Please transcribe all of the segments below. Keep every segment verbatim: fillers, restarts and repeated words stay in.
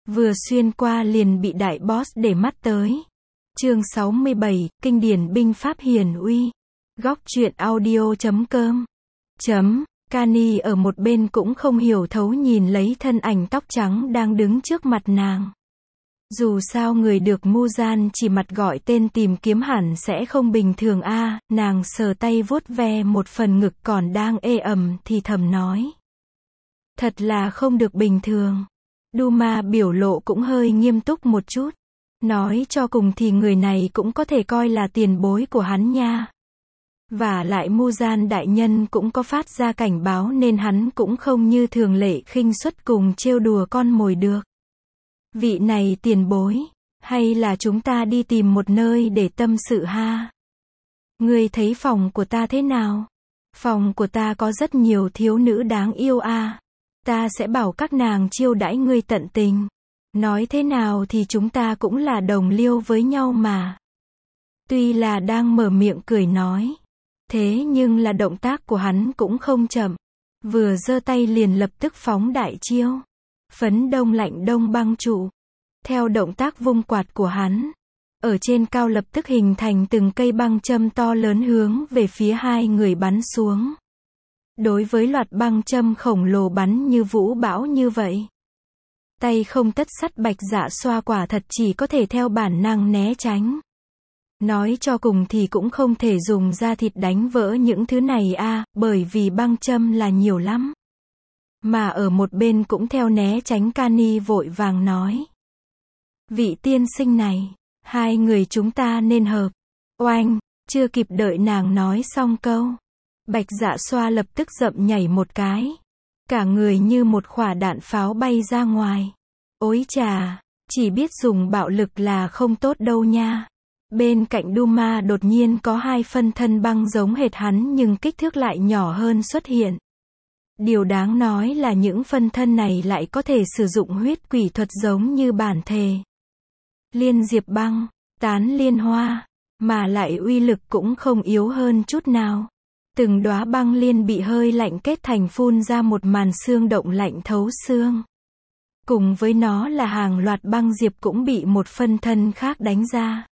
Vừa xuyên qua liền bị đại boss để mắt tới. Chương sáu mươi bảy, kinh điển binh pháp hiển uy. Góc truyện audio chấm com. Chấm. Kani ở một bên cũng không hiểu thấu nhìn lấy thân ảnh tóc trắng đang đứng trước mặt nàng. Dù sao người được Muzan chỉ mặt gọi tên tìm kiếm hẳn sẽ không bình thường a. À, nàng sờ tay vuốt ve một phần ngực còn đang ê ẩm thì thầm nói. Thật là không được bình thường. Duma biểu lộ cũng hơi nghiêm túc một chút. Nói cho cùng thì người này cũng có thể coi là tiền bối của hắn nha. Và lại Muzan đại nhân cũng có phát ra cảnh báo nên hắn cũng không như thường lệ khinh suất cùng trêu đùa con mồi được. Vị này tiền bối, hay là chúng ta đi tìm một nơi để tâm sự ha? Ngươi thấy phòng của ta thế nào? Phòng của ta có rất nhiều thiếu nữ đáng yêu a. À. Ta sẽ bảo các nàng chiêu đãi ngươi tận tình. Nói thế nào thì chúng ta cũng là đồng liêu với nhau mà. Tuy là đang mở miệng cười nói. Thế nhưng là động tác của hắn cũng không chậm. Vừa giơ tay liền lập tức phóng đại chiêu. Phấn đông lạnh đông băng trụ. Theo động tác vung quạt của hắn. Ở trên cao lập tức hình thành từng cây băng châm to lớn hướng về phía hai người bắn xuống. Đối với loạt băng châm khổng lồ bắn như vũ bão như vậy. Tay không tất sắt Bạch Dạ Xoa quả thật chỉ có thể theo bản năng né tránh. Nói cho cùng thì cũng không thể dùng da thịt đánh vỡ những thứ này a, à, bởi vì băng châm là nhiều lắm. Mà ở một bên cũng theo né tránh Kani vội vàng nói. Vị tiên sinh này, hai người chúng ta nên hợp. Oanh, chưa kịp đợi nàng nói xong câu. Bạch Dạ Xoa lập tức dậm nhảy một cái. Cả người như một quả đạn pháo bay ra ngoài. Ối chà, chỉ biết dùng bạo lực là không tốt đâu nha. Bên cạnh Duma đột nhiên có hai phân thân băng giống hệt hắn nhưng kích thước lại nhỏ hơn xuất hiện. Điều đáng nói là những phân thân này lại có thể sử dụng huyết quỷ thuật giống như bản thể. Liên diệp băng, tán liên hoa, mà lại uy lực cũng không yếu hơn chút nào. Từng đóa băng liên bị hơi lạnh kết thành phun ra một màn xương động lạnh thấu xương. Cùng với nó là hàng loạt băng diệp cũng bị một phân thân khác đánh ra.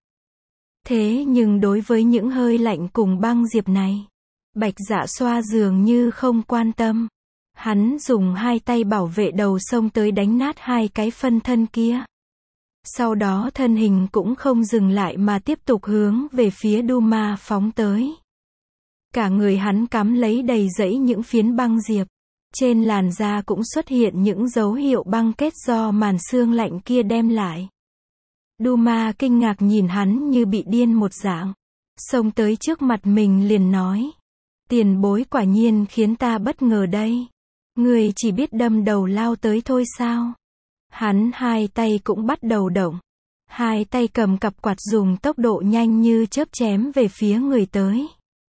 Thế nhưng đối với những hơi lạnh cùng băng diệp này, Bạch Dạ Xoa dường như không quan tâm. Hắn dùng hai tay bảo vệ đầu xông tới đánh nát hai cái phân thân kia. Sau đó thân hình cũng không dừng lại mà tiếp tục hướng về phía Duma phóng tới. Cả người hắn cắm lấy đầy dẫy những phiến băng diệp. Trên làn da cũng xuất hiện những dấu hiệu băng kết do màn xương lạnh kia đem lại. Duma kinh ngạc nhìn hắn như bị điên một dạng. Xông tới trước mặt mình liền nói. Tiền bối quả nhiên khiến ta bất ngờ đây. Người chỉ biết đâm đầu lao tới thôi sao? Hắn hai tay cũng bắt đầu động. Hai tay cầm cặp quạt dùng tốc độ nhanh như chớp chém về phía người tới.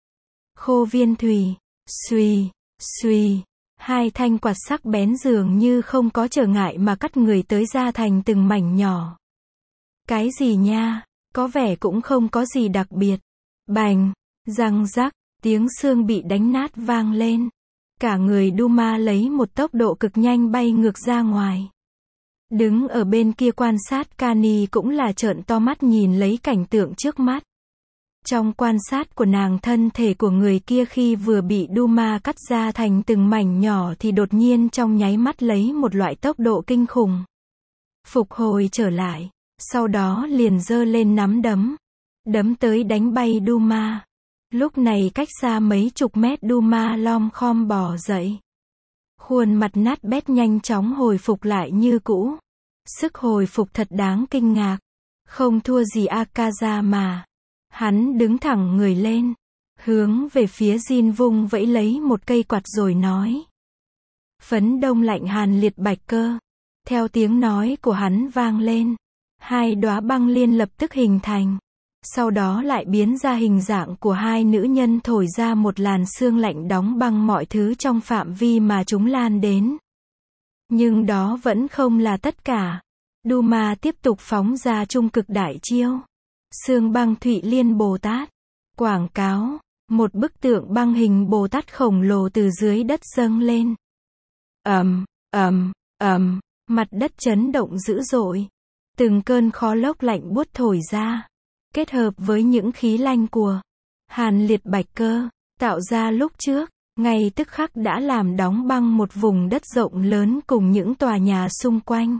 Khô viên thủy, xuy, xuy. Hai thanh quạt sắc bén dường như không có trở ngại mà cắt người tới ra thành từng mảnh nhỏ. Cái gì nha, có vẻ cũng không có gì đặc biệt. Bành, răng rắc, tiếng xương bị đánh nát vang lên. Cả người Duma lấy một tốc độ cực nhanh bay ngược ra ngoài. Đứng ở bên kia quan sát Kani cũng là trợn to mắt nhìn lấy cảnh tượng trước mắt. Trong quan sát của nàng thân thể của người kia khi vừa bị Duma cắt ra thành từng mảnh nhỏ thì đột nhiên trong nháy mắt lấy một loại tốc độ kinh khủng. Phục hồi trở lại, sau đó liền giơ lên nắm đấm. Đấm tới đánh bay Duma. Lúc này cách xa mấy chục mét Duma lom khom bò dậy. Khuôn mặt nát bét nhanh chóng hồi phục lại như cũ. Sức hồi phục thật đáng kinh ngạc. Không thua gì Akaza mà. Hắn đứng thẳng người lên. Hướng về phía Jin vung vẫy lấy một cây quạt rồi nói. Phấn đông lạnh hàn liệt bạch cơ. Theo tiếng nói của hắn vang lên. Hai đóa băng liên lập tức hình thành. Sau đó lại biến ra hình dạng của hai nữ nhân thổi ra một làn sương lạnh đóng băng mọi thứ trong phạm vi mà chúng lan đến. Nhưng đó vẫn không là tất cả. Duma tiếp tục phóng ra trung cực đại chiêu. Sương băng Thụy Liên Bồ Tát. Quảng cáo. Một bức tượng băng hình Bồ Tát khổng lồ từ dưới đất dâng lên. Ầm, ầm, ầm. Mặt đất chấn động dữ dội. Từng cơn khói lốc lạnh buốt thổi ra. Kết hợp với những khí lanh của Hàn Liệt Bạch Cơ, tạo ra lúc trước, ngay tức khắc đã làm đóng băng một vùng đất rộng lớn cùng những tòa nhà xung quanh.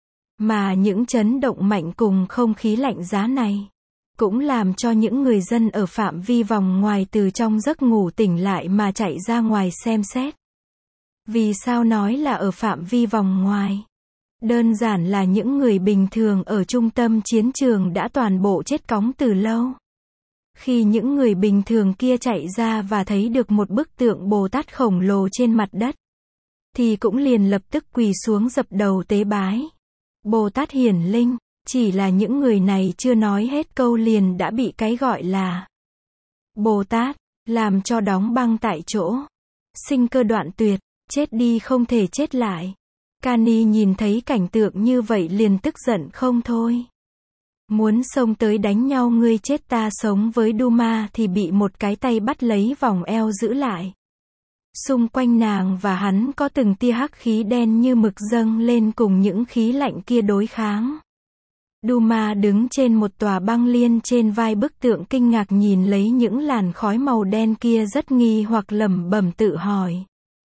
Mà những chấn động mạnh cùng không khí lạnh giá này, cũng làm cho những người dân ở phạm vi vòng ngoài từ trong giấc ngủ tỉnh lại mà chạy ra ngoài xem xét. Vì sao nói là ở phạm vi vòng ngoài? Đơn giản là những người bình thường ở trung tâm chiến trường đã toàn bộ chết cóng từ lâu. Khi những người bình thường kia chạy ra và thấy được một bức tượng Bồ Tát khổng lồ trên mặt đất, thì cũng liền lập tức quỳ xuống dập đầu tế bái. Bồ Tát hiển linh, chỉ là những người này chưa nói hết câu liền đã bị cái gọi là Bồ Tát, làm cho đóng băng tại chỗ. Sinh cơ đoạn tuyệt, chết đi không thể chết lại. Kani nhìn thấy cảnh tượng như vậy liền tức giận không thôi. Muốn xông tới đánh nhau ngươi chết ta sống với Duma thì bị một cái tay bắt lấy vòng eo giữ lại. Xung quanh nàng và hắn có từng tia hắc khí đen như mực dâng lên cùng những khí lạnh kia đối kháng. Duma đứng trên một tòa băng liên trên vai bức tượng kinh ngạc nhìn lấy những làn khói màu đen kia rất nghi hoặc lẩm bẩm tự hỏi.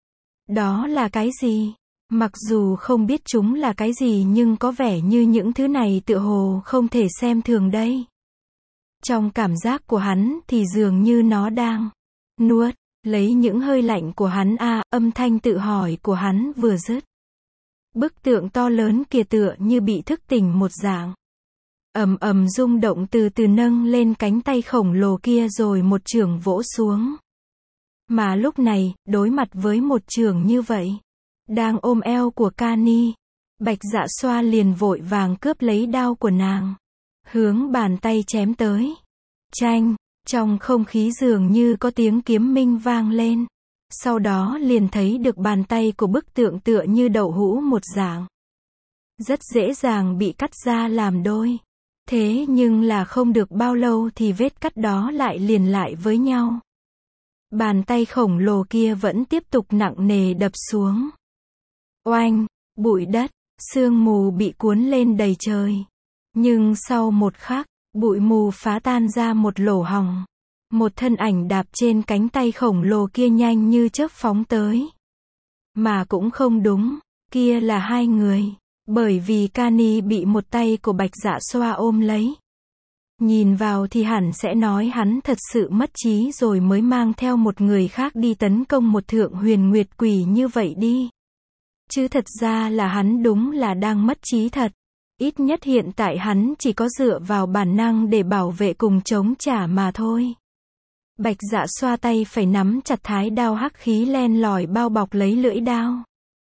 Đó là cái gì? Mặc dù không biết chúng là cái gì nhưng có vẻ như những thứ này tựa hồ không thể xem thường đây. Trong cảm giác của hắn thì dường như nó đang nuốt lấy những hơi lạnh của hắn a, à, âm thanh tự hỏi của hắn vừa dứt. Bức tượng to lớn kia tựa như bị thức tỉnh một dạng. Ầm ầm rung động từ từ nâng lên cánh tay khổng lồ kia rồi một chưởng vỗ xuống. Mà lúc này, đối mặt với một chưởng như vậy, đang ôm eo của Kani, Bạch Dạ Xoa liền vội vàng cướp lấy đao của nàng, hướng bàn tay chém tới. Chanh, trong không khí dường như có tiếng kiếm minh vang lên. Sau đó liền thấy được bàn tay của bức tượng tựa như đậu hũ một dạng. Rất dễ dàng bị cắt ra làm đôi. Thế nhưng là không được bao lâu thì vết cắt đó lại liền lại với nhau. Bàn tay khổng lồ kia vẫn tiếp tục nặng nề đập xuống. Oanh, bụi đất, sương mù bị cuốn lên đầy trời. Nhưng sau một khắc, bụi mù phá tan ra một lỗ hổng. Một thân ảnh đạp trên cánh tay khổng lồ kia nhanh như chớp phóng tới. Mà cũng không đúng, kia là hai người. Bởi vì Kani bị một tay của Bạch Dạ Xoa ôm lấy. Nhìn vào thì hẳn sẽ nói hắn thật sự mất trí rồi mới mang theo một người khác đi tấn công một thượng huyền nguyệt quỷ như vậy đi. Chứ thật ra là hắn đúng là đang mất trí thật. Ít nhất hiện tại hắn chỉ có dựa vào bản năng để bảo vệ cùng chống trả mà thôi. Bạch Dạ Xoa tay phải nắm chặt thái đao hắc khí len lỏi bao bọc lấy lưỡi đao.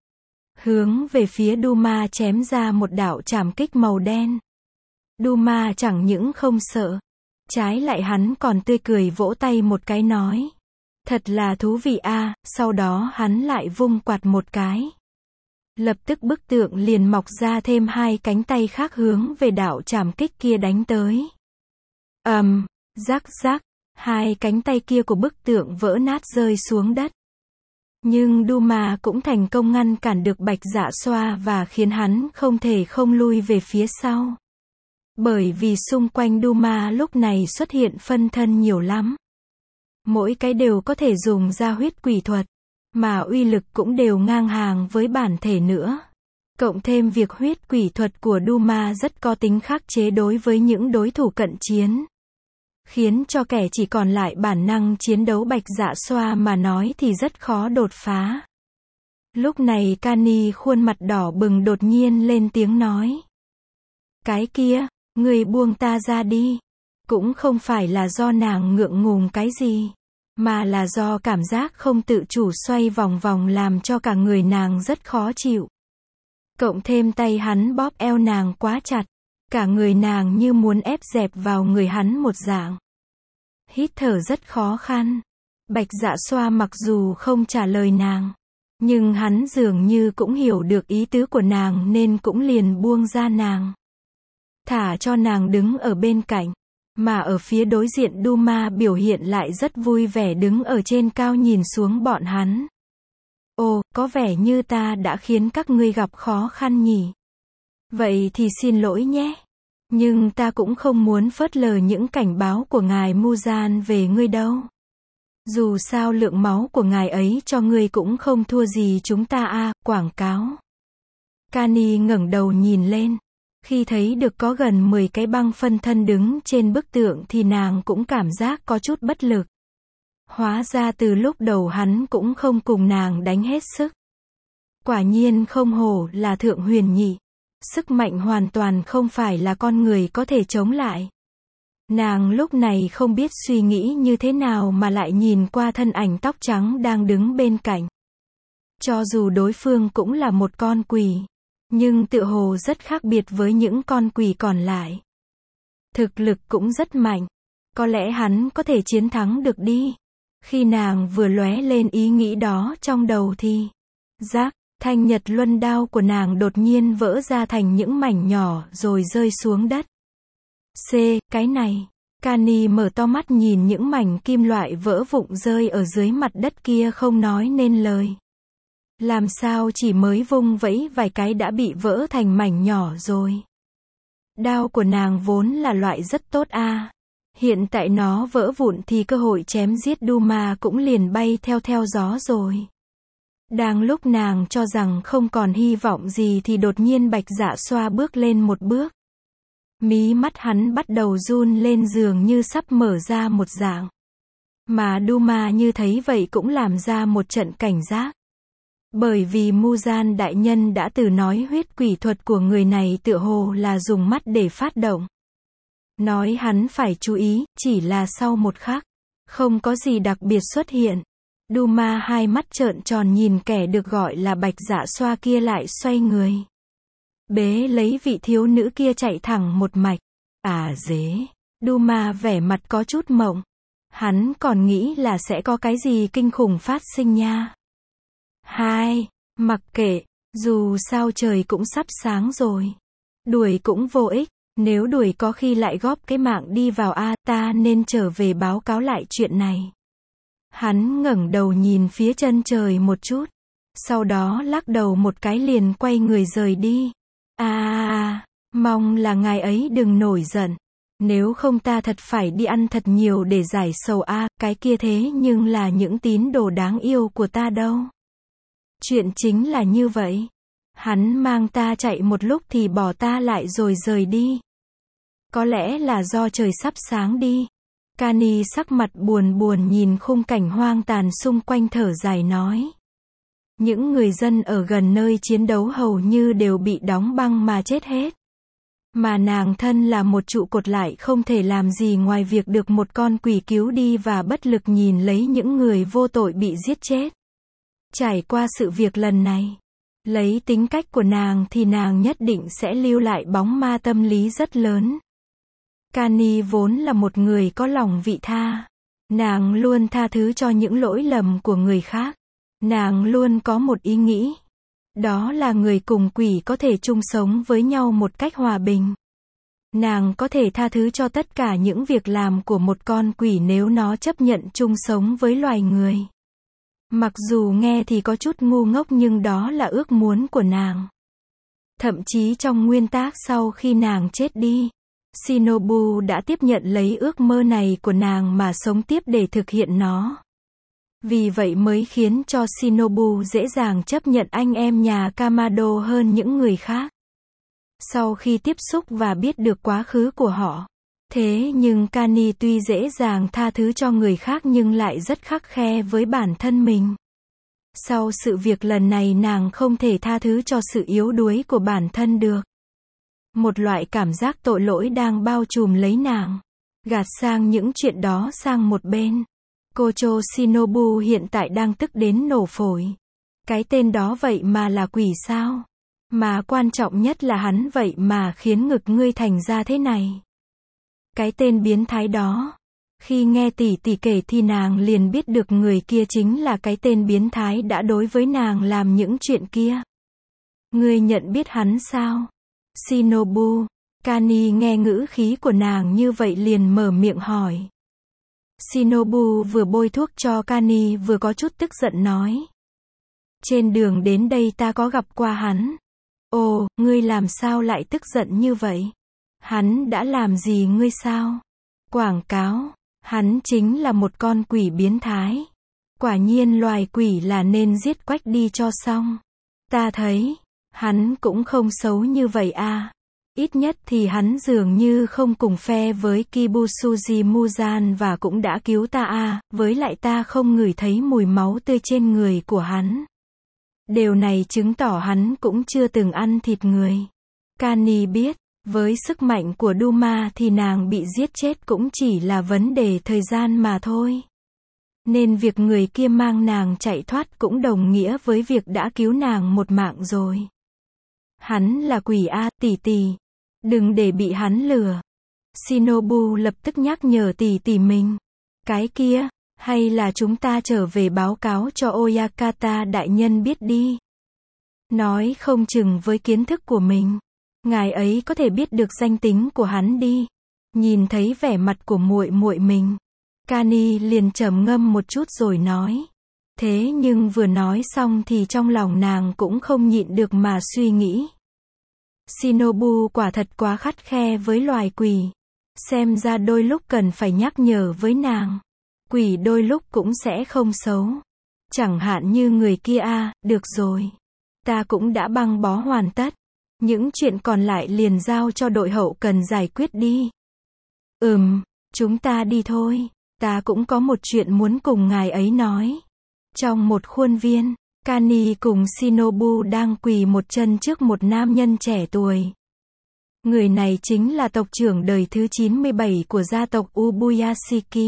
Hướng về phía Duma chém ra một đạo trảm kích màu đen. Duma chẳng những không sợ, trái lại hắn còn tươi cười vỗ tay một cái nói. Thật là thú vị a, à, sau đó hắn lại vung quạt một cái. Lập tức bức tượng liền mọc ra thêm hai cánh tay khác hướng về đạo trảm kích kia đánh tới. Ầm, um, rắc rắc, hai cánh tay kia của bức tượng vỡ nát rơi xuống đất. Nhưng Duma cũng thành công ngăn cản được Bạch Dạ Xoa và khiến hắn không thể không lui về phía sau. Bởi vì xung quanh Duma lúc này xuất hiện phân thân nhiều lắm. Mỗi cái đều có thể dùng ra huyết quỷ thuật, mà uy lực cũng đều ngang hàng với bản thể nữa. Cộng thêm việc huyết quỷ thuật của Duma rất có tính khắc chế đối với những đối thủ cận chiến. Khiến cho kẻ chỉ còn lại bản năng chiến đấu Bạch Dạ Xoa mà nói thì rất khó đột phá. Lúc này Kani khuôn mặt đỏ bừng đột nhiên lên tiếng nói. Cái kia, người buông ta ra đi. Cũng không phải là do nàng ngượng ngùng cái gì, mà là do cảm giác không tự chủ xoay vòng vòng làm cho cả người nàng rất khó chịu. Cộng thêm tay hắn bóp eo nàng quá chặt. Cả người nàng như muốn ép dẹp vào người hắn một dạng. Hít thở rất khó khăn. Bạch Dạ Xoa mặc dù không trả lời nàng, nhưng hắn dường như cũng hiểu được ý tứ của nàng nên cũng liền buông ra nàng. Thả cho nàng đứng ở bên cạnh. Mà ở phía đối diện Duma biểu hiện lại rất vui vẻ đứng ở trên cao nhìn xuống bọn hắn. Ồ, có vẻ như ta đã khiến các ngươi gặp khó khăn nhỉ. Vậy thì xin lỗi nhé. Nhưng ta cũng không muốn phớt lờ những cảnh báo của ngài Muzan về ngươi đâu. Dù sao lượng máu của ngài ấy cho ngươi cũng không thua gì chúng ta a, quảng cáo. Kani ngẩng đầu nhìn lên. Khi thấy được có gần mười cái băng phân thân đứng trên bức tượng thì nàng cũng cảm giác có chút bất lực. Hóa ra từ lúc đầu hắn cũng không cùng nàng đánh hết sức. Quả nhiên không hổ là thượng huyền nhị. Sức mạnh hoàn toàn không phải là con người có thể chống lại. Nàng lúc này không biết suy nghĩ như thế nào mà lại nhìn qua thân ảnh tóc trắng đang đứng bên cạnh. Cho dù đối phương cũng là một con quỷ, nhưng tựa hồ rất khác biệt với những con quỷ còn lại. Thực lực cũng rất mạnh. Có lẽ hắn có thể chiến thắng được đi. Khi nàng vừa lóe lên ý nghĩ đó trong đầu thì, rác, thanh nhật luân đao của nàng đột nhiên vỡ ra thành những mảnh nhỏ rồi rơi xuống đất. C, cái này. Kani mở to mắt nhìn những mảnh kim loại vỡ vụn rơi ở dưới mặt đất kia không nói nên lời. Làm sao chỉ mới vung vẫy vài cái đã bị vỡ thành mảnh nhỏ rồi. Đao của nàng vốn là loại rất tốt a. Hiện tại nó vỡ vụn thì cơ hội chém giết Duma cũng liền bay theo theo gió rồi. Đang lúc nàng cho rằng không còn hy vọng gì thì đột nhiên Bạch Dạ Xoa bước lên một bước. Mí mắt hắn bắt đầu run lên dường như sắp mở ra một dạng. Mà Duma như thấy vậy cũng làm ra một trận cảnh giác. Bởi vì Muzan đại nhân đã từ nói huyết quỷ thuật của người này tựa hồ là dùng mắt để phát động. Nói hắn phải chú ý, chỉ là sau một khắc, không có gì đặc biệt xuất hiện. Duma hai mắt trợn tròn nhìn kẻ được gọi là Bạch Dạ Xoa kia lại xoay người. Bế lấy vị thiếu nữ kia chạy thẳng một mạch. À dế. Duma vẻ mặt có chút mộng. Hắn còn nghĩ là sẽ có cái gì kinh khủng phát sinh nha. Hai, mặc kệ, dù sao trời cũng sắp sáng rồi. Đuổi cũng vô ích, nếu đuổi có khi lại góp cái mạng đi vào a, ta nên trở về báo cáo lại chuyện này. Hắn ngẩng đầu nhìn phía chân trời một chút, sau đó lắc đầu một cái liền quay người rời đi. À, à, à, mong là ngài ấy đừng nổi giận. Nếu không ta thật phải đi ăn thật nhiều để giải sầu a, à, cái kia thế nhưng là những tín đồ đáng yêu của ta đâu. Chuyện chính là như vậy. Hắn mang ta chạy một lúc thì bỏ ta lại rồi rời đi. Có lẽ là do trời sắp sáng đi. Kani sắc mặt buồn buồn nhìn khung cảnh hoang tàn xung quanh thở dài nói. Những người dân ở gần nơi chiến đấu hầu như đều bị đóng băng mà chết hết. Mà nàng thân là một trụ cột lại không thể làm gì ngoài việc được một con quỷ cứu đi và bất lực nhìn lấy những người vô tội bị giết chết. Trải qua sự việc lần này, lấy tính cách của nàng thì nàng nhất định sẽ lưu lại bóng ma tâm lý rất lớn. Kani vốn là một người có lòng vị tha. Nàng luôn tha thứ cho những lỗi lầm của người khác. Nàng luôn có một ý nghĩ. Đó là người cùng quỷ có thể chung sống với nhau một cách hòa bình. Nàng có thể tha thứ cho tất cả những việc làm của một con quỷ nếu nó chấp nhận chung sống với loài người. Mặc dù nghe thì có chút ngu ngốc nhưng đó là ước muốn của nàng. Thậm chí trong nguyên tác sau khi nàng chết đi, Shinobu đã tiếp nhận lấy ước mơ này của nàng mà sống tiếp để thực hiện nó. Vì vậy mới khiến cho Shinobu dễ dàng chấp nhận anh em nhà Kamado hơn những người khác. Sau khi tiếp xúc và biết được quá khứ của họ. Thế nhưng Kani tuy dễ dàng tha thứ cho người khác nhưng lại rất khắt khe với bản thân mình. Sau sự việc lần này nàng không thể tha thứ cho sự yếu đuối của bản thân được. Một loại cảm giác tội lỗi đang bao trùm lấy nàng. Gạt sang những chuyện đó sang một bên. Kocho Shinobu hiện tại đang tức đến nổ phổi. Cái tên đó vậy mà là quỷ sao? Mà quan trọng nhất là hắn vậy mà khiến ngực ngươi thành ra thế này. Cái tên biến thái đó. Khi nghe tỷ tỷ kể thì nàng liền biết được người kia chính là cái tên biến thái đã đối với nàng làm những chuyện kia. Ngươi nhận biết hắn sao? Shinobu. Kani nghe ngữ khí của nàng như vậy liền mở miệng hỏi. Shinobu vừa bôi thuốc cho Kani vừa có chút tức giận nói. Trên đường đến đây ta có gặp qua hắn. Ồ, ngươi làm sao lại tức giận như vậy? Hắn đã làm gì ngươi sao? Quảng cáo, hắn chính là một con quỷ biến thái. Quả nhiên loài quỷ là nên giết quách đi cho xong. Ta thấy, hắn cũng không xấu như vậy à. Ít nhất thì hắn dường như không cùng phe với Kibusuji Muzan và cũng đã cứu ta à, với lại ta không ngửi thấy mùi máu tươi trên người của hắn. Điều này chứng tỏ hắn cũng chưa từng ăn thịt người. Kani biết, với sức mạnh của Duma thì nàng bị giết chết cũng chỉ là vấn đề thời gian mà thôi. Nên việc người kia mang nàng chạy thoát cũng đồng nghĩa với việc đã cứu nàng một mạng rồi. Hắn là quỷ a, tỷ tỷ. Đừng để bị hắn lừa. Shinobu lập tức nhắc nhở tỷ tỷ mình. Cái kia, hay là chúng ta trở về báo cáo cho Oyakata đại nhân biết đi. Nói không chừng với kiến thức của mình, ngài ấy có thể biết được danh tính của hắn đi. Nhìn thấy vẻ mặt của muội muội mình, Kani liền trầm ngâm một chút rồi nói. Thế nhưng vừa nói xong thì trong lòng nàng cũng không nhịn được mà suy nghĩ. Shinobu quả thật quá khắt khe với loài quỷ. Xem ra đôi lúc cần phải nhắc nhở với nàng. Quỷ đôi lúc cũng sẽ không xấu. Chẳng hạn như người kia à, được rồi. Ta cũng đã băng bó hoàn tất. Những chuyện còn lại liền giao cho đội hậu cần giải quyết đi. Ừm, chúng ta đi thôi. Ta cũng có một chuyện muốn cùng ngài ấy nói. Trong một khuôn viên, Kani cùng Shinobu đang quỳ một chân trước một nam nhân trẻ tuổi. Người này chính là tộc trưởng đời thứ chín mươi bảy của gia tộc Ubuyashiki.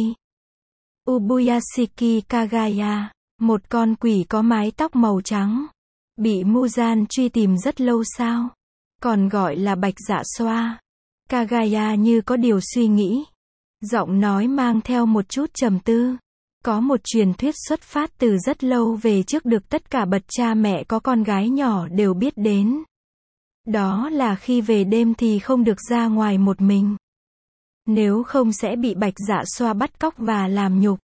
Ubuyashiki Kagaya, một con quỷ có mái tóc màu trắng. Bị Muzan truy tìm rất lâu sao? Còn gọi là Bạch Dạ Xoa. Kagaya như có điều suy nghĩ. Giọng nói mang theo một chút trầm tư. Có một truyền thuyết xuất phát từ rất lâu về trước được tất cả bậc cha mẹ có con gái nhỏ đều biết đến. Đó là khi về đêm thì không được ra ngoài một mình. Nếu không sẽ bị Bạch Dạ Xoa bắt cóc và làm nhục.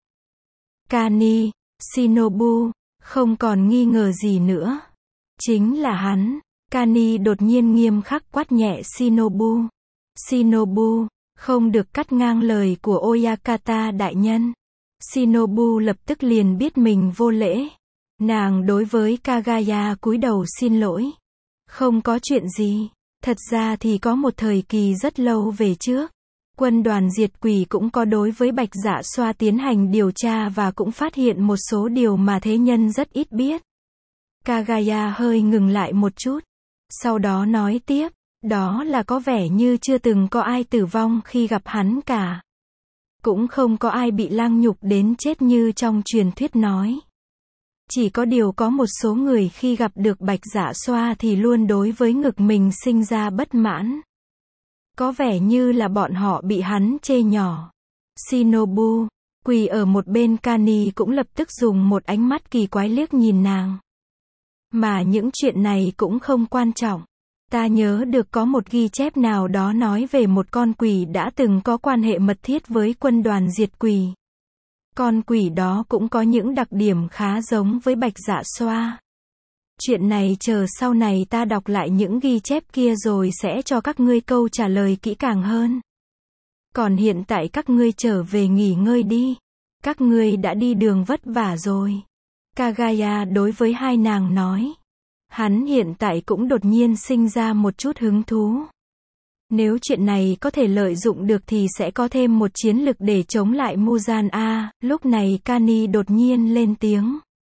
Kani, Shinobu, không còn nghi ngờ gì nữa. Chính là hắn. Kani đột nhiên nghiêm khắc quát nhẹ Shinobu. Shinobu, không được cắt ngang lời của Oyakata đại nhân. Shinobu lập tức liền biết mình vô lễ. Nàng đối với Kagaya cúi đầu xin lỗi. Không có chuyện gì. Thật ra thì có một thời kỳ rất lâu về trước. Quân đoàn diệt quỷ cũng có đối với Bạch Dạ Xoa tiến hành điều tra và cũng phát hiện một số điều mà thế nhân rất ít biết. Kagaya hơi ngừng lại một chút. Sau đó nói tiếp, đó là có vẻ như chưa từng có ai tử vong khi gặp hắn cả. Cũng không có ai bị lăng nhục đến chết như trong truyền thuyết nói. Chỉ có điều có một số người khi gặp được Bạch Dạ Xoa thì luôn đối với ngực mình sinh ra bất mãn. Có vẻ như là bọn họ bị hắn chê nhỏ. Shinobu, quỳ ở một bên Kani cũng lập tức dùng một ánh mắt kỳ quái liếc nhìn nàng. Mà những chuyện này cũng không quan trọng. Ta nhớ được có một ghi chép nào đó nói về một con quỷ đã từng có quan hệ mật thiết với quân đoàn diệt quỷ. Con quỷ đó cũng có những đặc điểm khá giống với Bạch Dạ Xoa. Chuyện này chờ sau này ta đọc lại những ghi chép kia rồi sẽ cho các ngươi câu trả lời kỹ càng hơn. Còn hiện tại các ngươi trở về nghỉ ngơi đi. Các ngươi đã đi đường vất vả rồi. Kagaya đối với hai nàng nói. Hắn hiện tại cũng đột nhiên sinh ra một chút hứng thú. Nếu chuyện này có thể lợi dụng được thì sẽ có thêm một chiến lực để chống lại Muzan a. Lúc này Kani đột nhiên lên tiếng.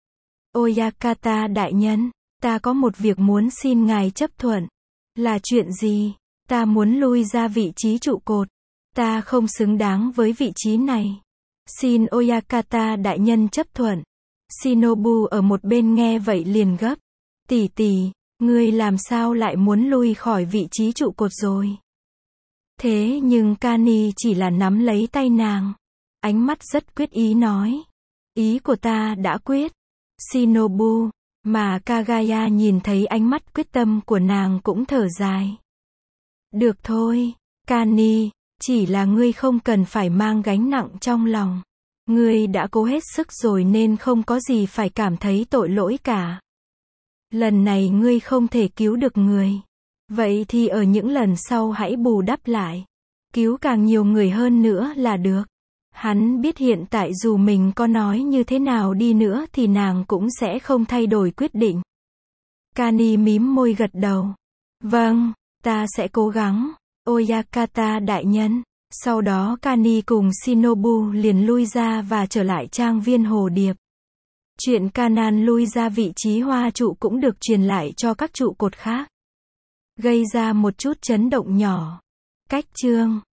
Oyakata đại nhân, ta có một việc muốn xin ngài chấp thuận. Là chuyện gì? Ta muốn lui ra vị trí trụ cột. Ta không xứng đáng với vị trí này. Xin Oyakata đại nhân chấp thuận. Shinobu ở một bên nghe vậy liền gấp. Tỷ tỷ, ngươi làm sao lại muốn lui khỏi vị trí trụ cột rồi? Thế nhưng Kani chỉ là nắm lấy tay nàng. Ánh mắt rất quyết ý nói. Ý của ta đã quyết. Shinobu, mà Kagaya nhìn thấy ánh mắt quyết tâm của nàng cũng thở dài. Được thôi, Kani, chỉ là ngươi không cần phải mang gánh nặng trong lòng. Ngươi đã cố hết sức rồi nên không có gì phải cảm thấy tội lỗi cả. Lần này ngươi không thể cứu được người. Vậy thì ở những lần sau hãy bù đắp lại. Cứu càng nhiều người hơn nữa là được. Hắn biết hiện tại dù mình có nói như thế nào đi nữa thì nàng cũng sẽ không thay đổi quyết định. Kani mím môi gật đầu. Vâng, ta sẽ cố gắng. Oyakata đại nhân. Sau đó Kani cùng Shinobu liền lui ra và trở lại trang viên Hồ Điệp. Chuyện Kanan lui ra vị trí hoa trụ cũng được truyền lại cho các trụ cột khác. Gây ra một chút chấn động nhỏ. Cách chương